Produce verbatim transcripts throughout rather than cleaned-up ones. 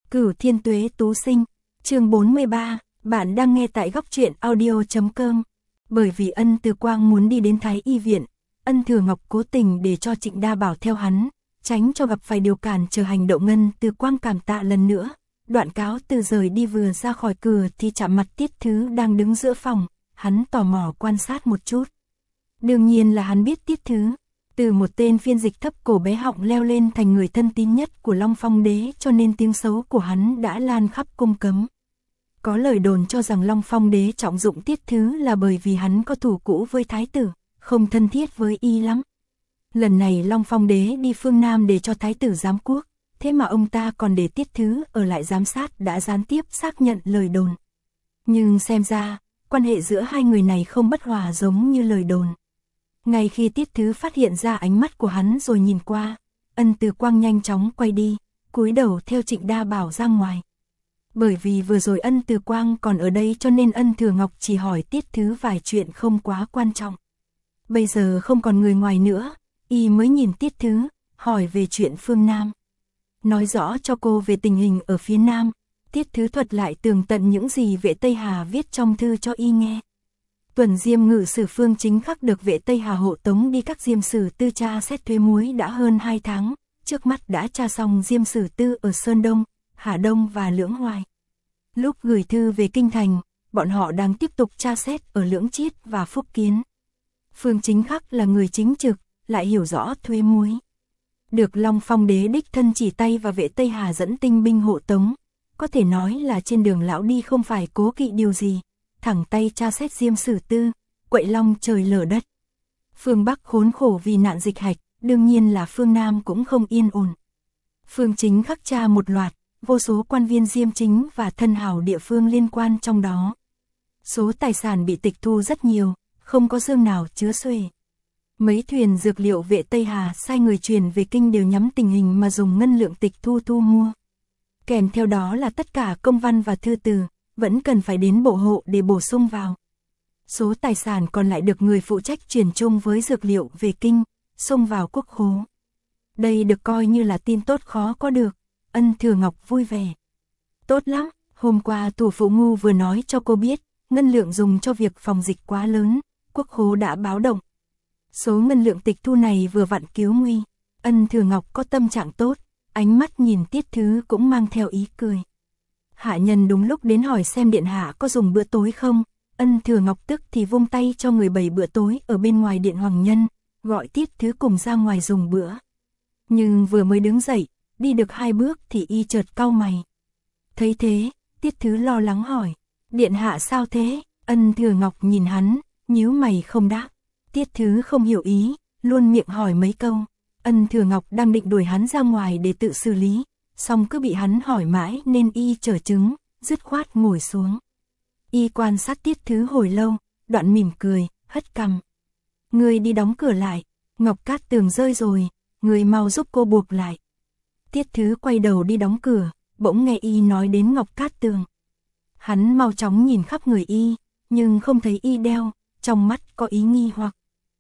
Cửu Thiên Tuế Tú Sinh, chương bốn mươi ba, bạn đang nghe tại góc truyện audio chấm com. Bởi vì Ân Từ Quang muốn đi đến Thái Y viện, Ân Thừa Ngọc cố tình để cho Trịnh Đa Bảo theo hắn, tránh cho gặp phải điều cản trở hành động. Ân Từ Quang cảm tạ lần nữa. Đoạn cáo từ rời đi, vừa ra khỏi cửa thì chạm mặt Tiết Thứ đang đứng giữa phòng, hắn tò mò quan sát một chút. Đương nhiên là hắn biết Tiết Thứ, từ một tên phiên dịch thấp cổ bé họng leo lên thành người thân tín nhất của Long Phong Đế, cho nên tiếng xấu của hắn đã lan khắp cung cấm. Có lời đồn cho rằng Long Phong Đế trọng dụng Tiết Thứ là bởi vì hắn có thù cũ với Thái tử, không thân thiết với y lắm. Lần này Long Phong Đế đi phương Nam để cho Thái tử giám quốc, thế mà ông ta còn để Tiết Thứ ở lại giám sát, đã gián tiếp xác nhận lời đồn. Nhưng xem ra, quan hệ giữa hai người này không bất hòa giống như lời đồn. Ngay khi Tiết Thứ phát hiện ra ánh mắt của hắn rồi nhìn qua, Ân Từ Quang nhanh chóng quay đi, cúi đầu theo Trịnh Đa Bảo ra ngoài. Bởi vì vừa rồi Ân Từ Quang còn ở đây cho nên Ân Thừa Ngọc chỉ hỏi Tiết Thứ vài chuyện không quá quan trọng. Bây giờ không còn người ngoài nữa, y mới nhìn Tiết Thứ, hỏi về chuyện phương Nam. Nói rõ cho cô về tình hình ở phía Nam, Tiết Thứ thuật lại tường tận những gì Vệ Tây Hà viết trong thư cho y nghe. Tuần Diêm Ngự Sử Phương Chính Khắc được Vệ Tây Hà hộ tống đi các Diêm Sử Tư tra xét thuế muối đã hơn hai tháng, trước mắt đã tra xong Diêm Sử Tư ở Sơn Đông, Hà Đông và Lưỡng Hoài. Lúc gửi thư về Kinh Thành, bọn họ đang tiếp tục tra xét ở Lưỡng Chiết và Phúc Kiến. Phương Chính Khắc là người chính trực, lại hiểu rõ thuế muối. Được Long Phong Đế đích thân chỉ tay và Vệ Tây Hà dẫn tinh binh hộ tống, có thể nói là trên đường lão đi không phải cố kỵ điều gì, thẳng tay tra xét Diêm Sử Tư, quậy long trời lở đất. Phương Bắc khốn khổ vì nạn dịch hạch, đương nhiên là phương Nam cũng không yên ổn. Phương Chính Khắc tra một loạt, vô số quan viên Diêm chính và thân hào địa phương liên quan trong đó. Số tài sản bị tịch thu rất nhiều, không có xương nào chứa xuể. Mấy thuyền dược liệu Vệ Tây Hà sai người truyền về kinh đều nhắm tình hình mà dùng ngân lượng tịch thu thu mua. Kèm theo đó là tất cả công văn và thư từ, vẫn cần phải đến bộ hộ để bổ sung vào. Số tài sản còn lại được người phụ trách chuyển chung với dược liệu về kinh, xung vào quốc khố. Đây được coi như là tin tốt khó có được. Ân Thừa Ngọc vui vẻ. Tốt lắm, hôm qua Thủ Phụ Ngu vừa nói cho cô biết, ngân lượng dùng cho việc phòng dịch quá lớn, quốc khố đã báo động. Số ngân lượng tịch thu này vừa vặn cứu nguy. Ân Thừa Ngọc có tâm trạng tốt, ánh mắt nhìn Tiết Thứ cũng mang theo ý cười. Hạ nhân đúng lúc đến hỏi xem điện hạ có dùng bữa tối không. Ân Thừa Ngọc tức thì vung tay cho người bày bữa tối ở bên ngoài điện Hoàng Nhân, gọi Tiết Thứ cùng ra ngoài dùng bữa. Nhưng vừa mới đứng dậy, đi được hai bước thì y chợt cau mày. Thấy thế, Tiết Thứ lo lắng hỏi, điện hạ sao thế? Ân Thừa Ngọc nhìn hắn, nhíu mày không đáp. Tiết Thứ không hiểu ý, luôn miệng hỏi mấy câu. Ân Thừa Ngọc đang định đuổi hắn ra ngoài để tự xử lý, xong cứ bị hắn hỏi mãi nên y trở chứng, dứt khoát ngồi xuống. Y quan sát Tiết Thứ hồi lâu, đoạn mỉm cười, hất cằm. Người đi đóng cửa lại, Ngọc Cát Tường rơi rồi, người mau giúp cô buộc lại. Tiết Thứ quay đầu đi đóng cửa, bỗng nghe y nói đến Ngọc Cát Tường. Hắn mau chóng nhìn khắp người y, nhưng không thấy y đeo, trong mắt có ý nghi hoặc.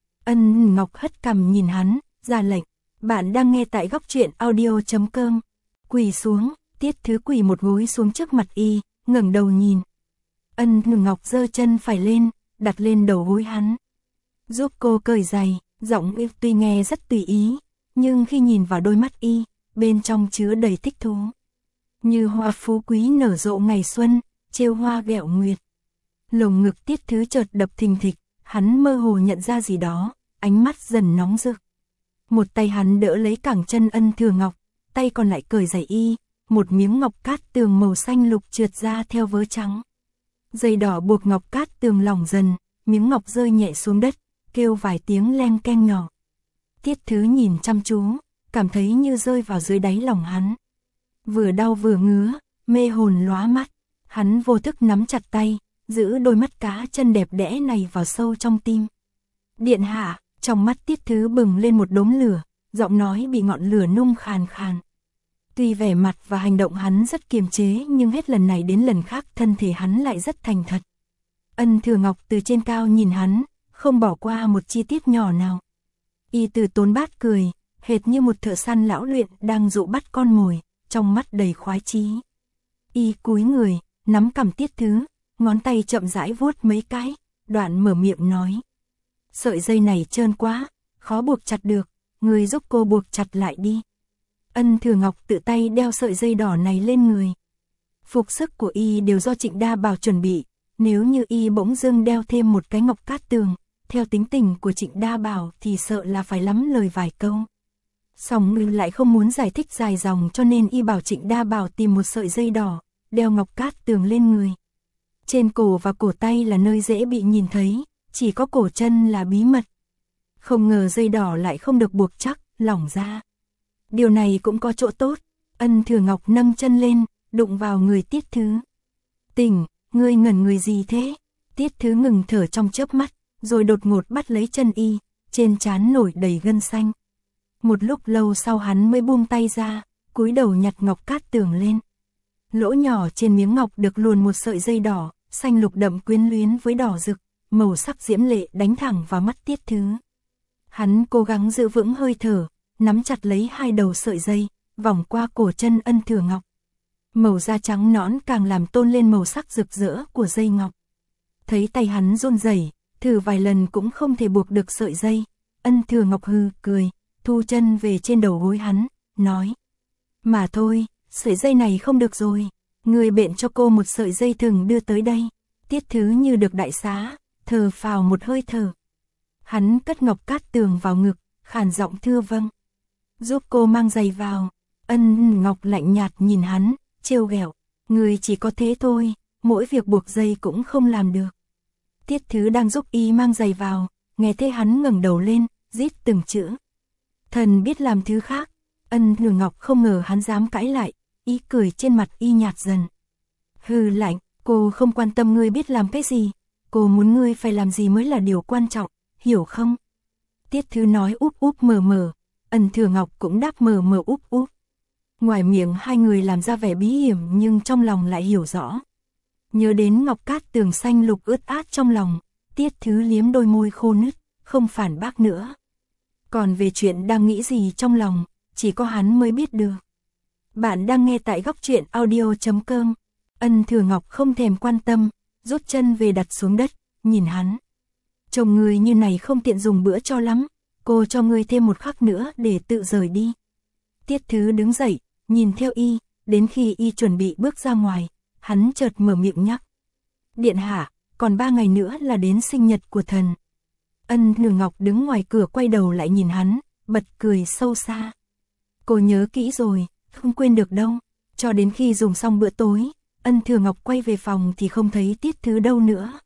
Ân Ngọc hất cằm nhìn hắn, ra lệnh. Bạn đang nghe tại góc truyện audio chấm com. Quỳ xuống, Tiết Thứ quỳ một gối xuống trước mặt y, ngẩng đầu nhìn. Ân Ngọc giơ chân phải lên, đặt lên đầu gối hắn. Giúp cô cởi giày, giọng y tuy nghe rất tùy ý, nhưng khi nhìn vào đôi mắt y, bên trong chứa đầy thích thú. Như hoa phú quý nở rộ ngày xuân, trêu hoa ghẹo nguyệt. Lồng ngực Tiết Thứ chợt đập thình thịch, hắn mơ hồ nhận ra gì đó, ánh mắt dần nóng rực. Một tay hắn đỡ lấy cẳng chân Ân Thừa Ngọc, tay còn lại cởi giày y, một miếng ngọc cát tường màu xanh lục trượt ra theo vớ trắng. Dây đỏ buộc ngọc cát tường lỏng dần, miếng ngọc rơi nhẹ xuống đất, kêu vài tiếng leng keng nhỏ. Tiết Thứ nhìn chăm chú, cảm thấy như rơi vào dưới đáy lòng hắn. Vừa đau vừa ngứa, mê hồn lóa mắt, hắn vô thức nắm chặt tay, giữ đôi mắt cá chân đẹp đẽ này vào sâu trong tim. Điện hạ, trong mắt Tiết Thứ bừng lên một đốm lửa, giọng nói bị ngọn lửa nung khàn khàn. Tuy vẻ mặt và hành động hắn rất kiềm chế nhưng hết lần này đến lần khác thân thể hắn lại rất thành thật. Ân Thừa Ngọc từ trên cao nhìn hắn, không bỏ qua một chi tiết nhỏ nào. Y Từ Tốn Bát cười, hệt như một thợ săn lão luyện đang dụ bắt con mồi, trong mắt đầy khoái chí. Y cúi người, nắm cằm Tiết Thứ, ngón tay chậm rãi vuốt mấy cái, đoạn mở miệng nói. Sợi dây này trơn quá, khó buộc chặt được, người giúp cô buộc chặt lại đi. Ân Thừa Ngọc tự tay đeo sợi dây đỏ này lên người. Phục sức của Y đều do Trịnh Đa Bảo chuẩn bị, nếu như Y bỗng dưng đeo thêm một cái ngọc cát tường, theo tính tình của Trịnh Đa Bảo thì sợ là phải lắm lời vài câu. Song Y lại không muốn giải thích dài dòng cho nên Y bảo Trịnh Đa Bảo tìm một sợi dây đỏ, đeo ngọc cát tường lên người. Trên cổ và cổ tay là nơi dễ bị nhìn thấy, chỉ có cổ chân là bí mật. Không ngờ dây đỏ lại không được buộc chắc, lỏng ra. Điều này cũng có chỗ tốt. Ân Thừa Ngọc nâng chân lên, đụng vào người Tiết Thứ. Tỉnh, ngươi ngẩn người gì thế? Tiết Thứ ngừng thở trong chớp mắt, rồi đột ngột bắt lấy chân Y, trên trán nổi đầy gân xanh. Một lúc lâu sau hắn mới buông tay ra, cúi đầu nhặt ngọc cát tường lên. Lỗ nhỏ trên miếng ngọc được luồn một sợi dây đỏ, xanh lục đậm quyến luyến với đỏ rực, màu sắc diễm lệ đánh thẳng vào mắt Tiết Thứ. Hắn cố gắng giữ vững hơi thở, nắm chặt lấy hai đầu sợi dây, vòng qua cổ chân Ân Thừa Ngọc. Màu da trắng nõn càng làm tôn lên màu sắc rực rỡ của dây ngọc. Thấy tay hắn run rẩy, thử vài lần cũng không thể buộc được sợi dây. Ân Thừa Ngọc hừ cười, thu chân về trên đầu gối hắn, nói. Mà thôi, sợi dây này không được rồi, người bện cho cô một sợi dây thừng đưa tới đây. Tiết Thứ như được đại xá, thở phào một hơi thở. Hắn cất ngọc cát tường vào ngực, khàn giọng thưa vâng. Giúp cô mang giày vào. Ân Ngọc lạnh nhạt nhìn hắn, trêu ghẹo. Người chỉ có thế thôi, mỗi việc buộc dây cũng không làm được. Tiết Thứ đang giúp Y mang giày vào, nghe thấy hắn ngẩng đầu lên, rít từng chữ. Thần biết làm thứ khác. Ân Thừa Ngọc không ngờ hắn dám cãi lại, ý cười trên mặt Y nhạt dần. Hừ lạnh, cô không quan tâm ngươi biết làm cái gì, cô muốn ngươi phải làm gì mới là điều quan trọng, hiểu không? Tiết Thứ nói úp úp mờ mờ, Ân Thừa Ngọc cũng đáp mờ mờ úp úp. Ngoài miệng hai người làm ra vẻ bí hiểm nhưng trong lòng lại hiểu rõ. Nhớ đến ngọc cát tường xanh lục ướt át trong lòng, Tiết Thứ liếm đôi môi khô nứt, không phản bác nữa. Còn về chuyện đang nghĩ gì trong lòng, chỉ có hắn mới biết được. Bạn đang nghe tại góc truyện audio chấm com. Ân Thừa Ngọc không thèm quan tâm, rút chân về đặt xuống đất, nhìn hắn. Chồng người như này không tiện dùng bữa cho lắm, cô cho ngươi thêm một khắc nữa để tự rời đi. Tiết Thứ đứng dậy, nhìn theo Y, đến khi Y chuẩn bị bước ra ngoài, hắn chợt mở miệng nhắc. Điện hạ, còn ba ngày nữa là đến sinh nhật của thần. Ân Thừa Ngọc đứng ngoài cửa quay đầu lại nhìn hắn, bật cười sâu xa. Cô nhớ kỹ rồi, không quên được đâu. Cho đến khi dùng xong bữa tối, Ân Thừa Ngọc quay về phòng thì không thấy Tiết Thứ đâu nữa.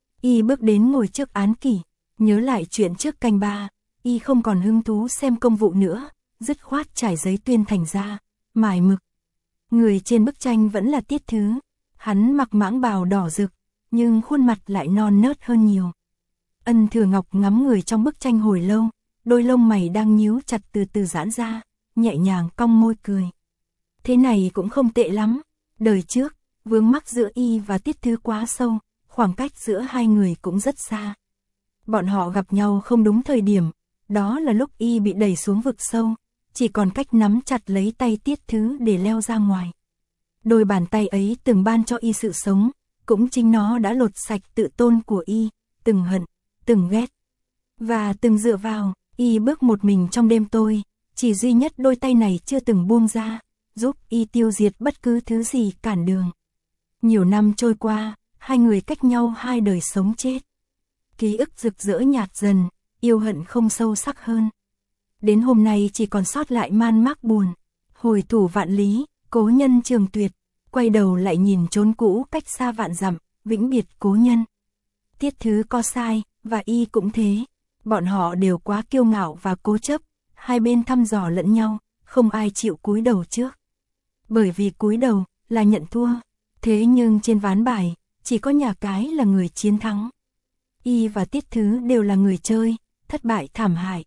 Y bước đến ngồi trước án kỷ, nhớ lại chuyện trước canh ba, Y không còn hứng thú xem công vụ nữa, dứt khoát trải giấy tuyên thành ra, mài mực. Người trên bức tranh vẫn là Tiết Thứ, hắn mặc mãng bào đỏ rực, nhưng khuôn mặt lại non nớt hơn nhiều. Ân Thừa Ngọc ngắm người trong bức tranh hồi lâu, đôi lông mày đang nhíu chặt từ từ giãn ra, nhẹ nhàng cong môi cười. Thế này cũng không tệ lắm, đời trước, vướng mắc giữa Y và Tiết Thứ quá sâu, khoảng cách giữa hai người cũng rất xa. Bọn họ gặp nhau không đúng thời điểm, đó là lúc Y bị đẩy xuống vực sâu, chỉ còn cách nắm chặt lấy tay Tiết Thứ để leo ra ngoài. Đôi bàn tay ấy từng ban cho Y sự sống, cũng chính nó đã lột sạch tự tôn của Y, từng hận, từng ghét. Và từng dựa vào, Y bước một mình trong đêm tối, chỉ duy nhất đôi tay này chưa từng buông ra, giúp Y tiêu diệt bất cứ thứ gì cản đường. Nhiều năm trôi qua, hai người cách nhau hai đời sống chết. Ký ức rực rỡ nhạt dần, yêu hận không sâu sắc hơn. Đến hôm nay chỉ còn sót lại man mác buồn. Hồi thủ vạn lý, cố nhân trường tuyệt, quay đầu lại nhìn chốn cũ cách xa vạn dặm, vĩnh biệt cố nhân. Tiết Thứ có sai, và Y cũng thế. Bọn họ đều quá kiêu ngạo và cố chấp, hai bên thăm dò lẫn nhau, không ai chịu cúi đầu trước. Bởi vì cúi đầu là nhận thua, thế nhưng trên ván bài, chỉ có nhà cái là người chiến thắng. Y và Tiết Thứ đều là người chơi, thất bại thảm hại.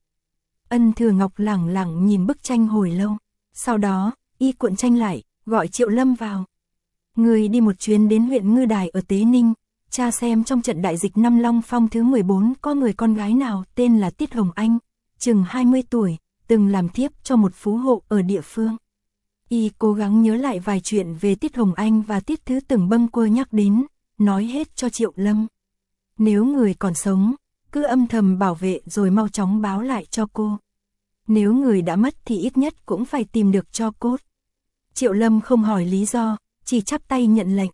Ân Thừa Ngọc lẳng lặng nhìn bức tranh hồi lâu, sau đó, Y cuộn tranh lại, gọi Triệu Lâm vào. Người đi một chuyến đến huyện Ngư Đài ở Tế Ninh, tra xem trong trận đại dịch năm Long Phong thứ mười bốn có người con gái nào tên là Tiết Hồng Anh, chừng hai mươi tuổi, từng làm thiếp cho một phú hộ ở địa phương. Y cố gắng nhớ lại vài chuyện về Tiết Hồng Anh và Tiết Thứ Từng bâng quơ nhắc đến, nói hết cho Triệu Lâm. Nếu người còn sống, cứ âm thầm bảo vệ rồi mau chóng báo lại cho cô. Nếu người đã mất thì ít nhất cũng phải tìm được tro cốt. Triệu Lâm không hỏi lý do, chỉ chắp tay nhận lệnh.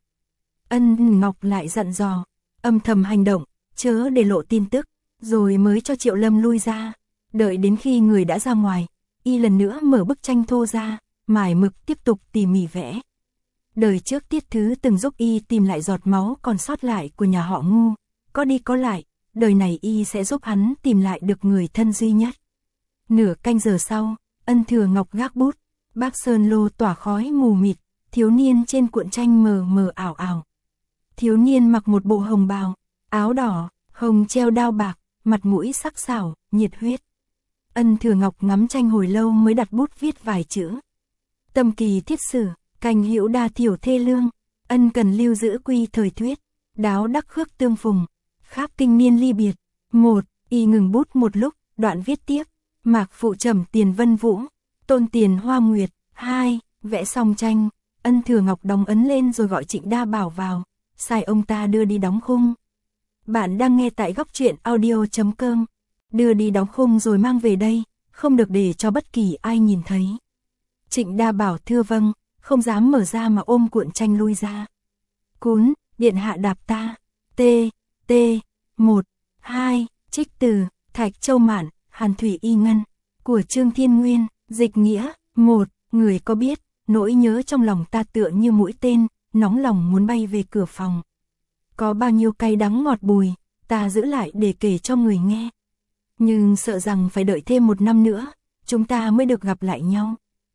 Ân Ngọc lại dặn dò, âm thầm hành động, chớ để lộ tin tức, rồi mới cho Triệu Lâm lui ra. Đợi đến khi người đã ra ngoài, Y lần nữa mở bức tranh thô ra, mải mực tiếp tục tỉ mỉ vẽ. Đời trước Tiết Thứ từng giúp Y tìm lại giọt máu còn sót lại của nhà họ Ngu, có đi có lại, đời này Y sẽ giúp hắn tìm lại được người thân duy nhất. Nửa canh giờ sau, Ân Thừa Ngọc gác bút, bác sơn lô tỏa khói mù mịt, thiếu niên trên cuộn tranh mờ mờ ảo ảo. Thiếu niên mặc một bộ hồng bào, áo đỏ, hồng treo đao bạc, mặt mũi sắc sảo, nhiệt huyết. Ân Thừa Ngọc ngắm tranh hồi lâu mới đặt bút viết vài chữ. Tâm kỳ thiết sử, cành hữu đa thiểu thê lương, ân cần lưu giữ quy thời thuyết, đáo đắc khước tương phùng, kháp kinh niên ly biệt. Một, Y ngừng bút một lúc, đoạn viết tiếp, mạc phụ trầm tiền vân vũ, tôn tiền hoa nguyệt. Hai, vẽ xong tranh, Ân Thừa Ngọc đóng ấn lên rồi gọi Trịnh Đa Bảo vào, sai ông ta đưa đi đóng khung. Bạn đang nghe tại góc truyện audio chấm com. Đưa đi đóng khung rồi mang về đây, không được để cho bất kỳ ai nhìn thấy. Trịnh Đa Bảo thưa vâng, không dám mở ra mà ôm cuộn tranh lui ra. Cún, điện hạ đạp ta. T, T, một, hai, trích từ, Thạch Châu Mạn, Hàn Thủy Y Ngân, của Trương Thiên Nguyên, dịch nghĩa. Một, người có biết, nỗi nhớ trong lòng ta tựa như mũi tên, nóng lòng muốn bay về cửa phòng. Có bao nhiêu cay đắng ngọt bùi, ta giữ lại để kể cho người nghe. Nhưng sợ rằng phải đợi thêm một năm nữa, chúng ta mới được gặp lại nhau.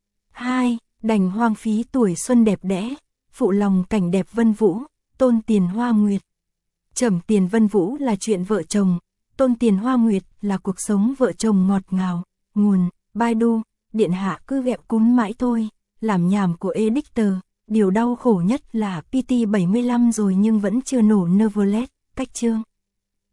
Hai, đành hoang phí tuổi xuân đẹp đẽ, phụ lòng cảnh đẹp vân vũ, tôn tiền hoa nguyệt. Trầm tiền vân vũ là chuyện vợ chồng, tôn tiền hoa nguyệt là cuộc sống vợ chồng ngọt ngào. Nguồn, Baidu, điện hạ cứ ghẹo cún mãi thôi, làm nhảm của Editor. Điều đau khổ nhất là pê tê bảy mươi lăm rồi nhưng vẫn chưa nổ Neverlet, cách chương.